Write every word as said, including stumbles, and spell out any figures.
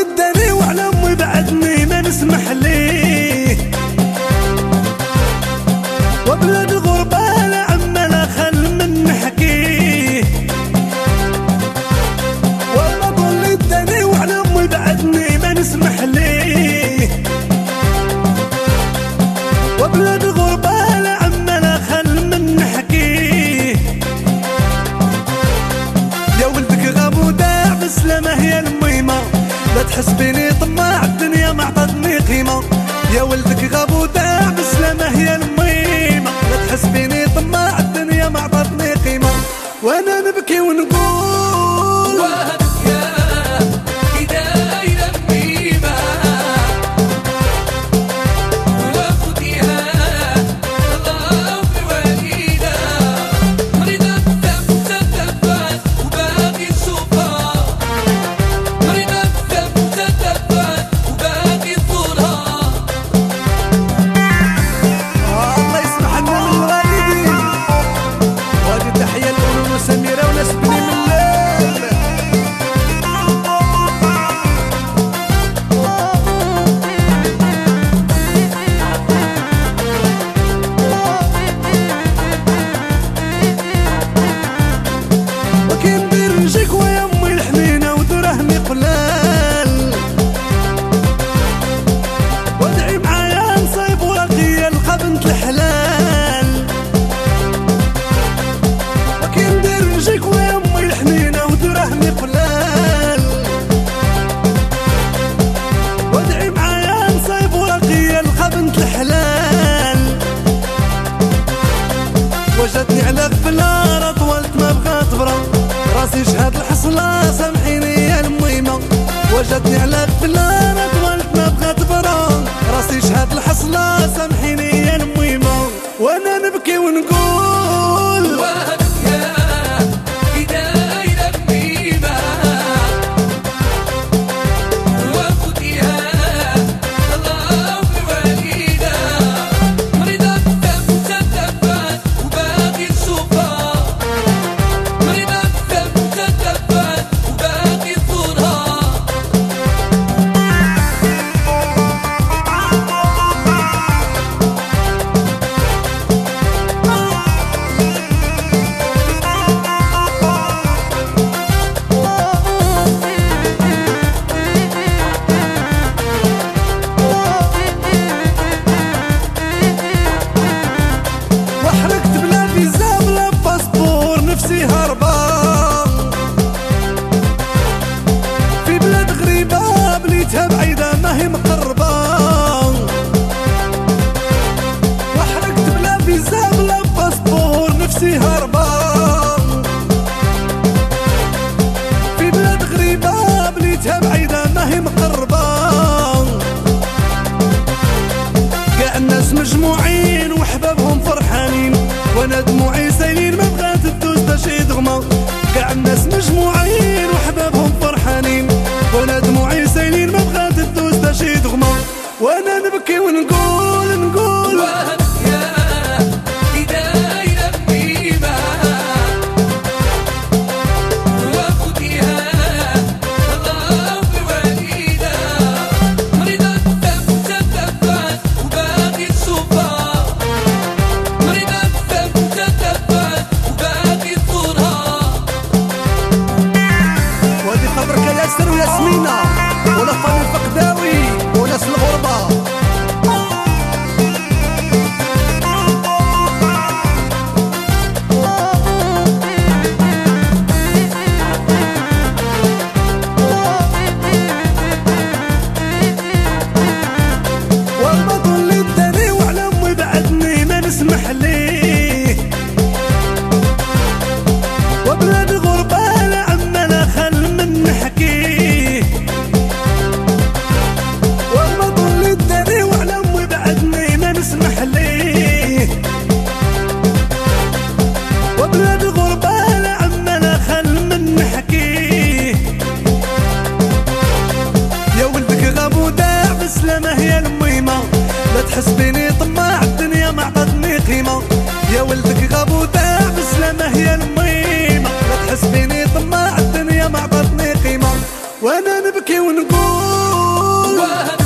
اداني وعلى امي بعدني ما نسمح ليه، وبلاد الغربة لا عما لا خل من نحكيه، والله اللي اداني وعلى امي بعدني ما نسمح ليه، وبلاد الغربة لا عما لا خل من نحكيه. يا ولدك غاب وداع بسلامة هي الميمة، لا تحسبيني طماع الدنيا ما عطتني قيمة. يا ولدك غاب وداع بسلامة هي الميمة، لا تحسبيني طماع الدنيا ما عطتني قيمة. وانا نبكي ونقول وهبك يا هدايا الميمة، وخديها الله بواليدة، مريضة تتفت وباقي نشوفها، مريضة تتفت وباقي نزورها. الله يسمح لنا من الوالدين، وهذه تحية لأم سميرة وناس بني من الليل. وكي ندير نجيك ويا امي الحنينة ودراهمي قلال، وادعي معايا نصيب ورقية نلقى بنت الحلال. وكي ندير نجيك ويا امي الحنينة ودراهمي قلال، وادعي معايا نصيب ورقية نلقى بنت الحلال. وجدتني على غفلة طولت ما بغات برا، راسي شهاد الحصلة سامحيني يا الميمة. وجدتني على غفلة طولت ما بغات برا، راسي شهاد الحصلة سامحيني يا الميمة. وانا نبكي ونقول وهبك يا هدايا الميمة، وخديها الله بواليدة، مريضة تتفت وباقي نشوفها، مريضة تتفت وباقي نزورها. وحركت بلا فيزا بلا باسبور نفسي هربان، في بلاد غريبة بليتها بعيدة ما هي مقربة. وحركت بلا فيزا بلا باسبور نفسي هربان، في بلاد غريبة بليتها بعيدة ما هي مقربة. كاع الناس مجموعين وحبابهم فرحانين، وانا دموعي سايلين ما بغات تدوز تا شي دغمة. كاع الناس مجموعين وحبابهم فرحانين، وانا دموعي سايلين ما بغات تدوز تا شي دغمة. وانا نبكي ونقول نقول وهبك يا هدايا الميمة، وخديها الله بواليدة، مريضة تتفت وباقي نشوفها، مريضة تتفت وباقي نزورها. وهذه خبرك يا ياسر وياسمينة ولا فاني الفقداوي وناس الغربة. والبطل اللي اداني وعلى امي بعدني ما نسمح ليه، وبلاد الغربة لا عما لا خل من نحكيه. والبطل اللي اداني وعلى امي بعدني ما نسمح ليه، وبلاد الغربة لا عما لا خل من نحكيه. يا ولدك غاب وداع بسلامة هي الميمة، لا تحسبيني طماع الدنيا ما عطتني قيمة. يا ولدك غاب وداع بسلامة هي الميمة، لا تحسبيني طماع الدنيا ما عطتني قيمة. وانا نبكي ونقول واحد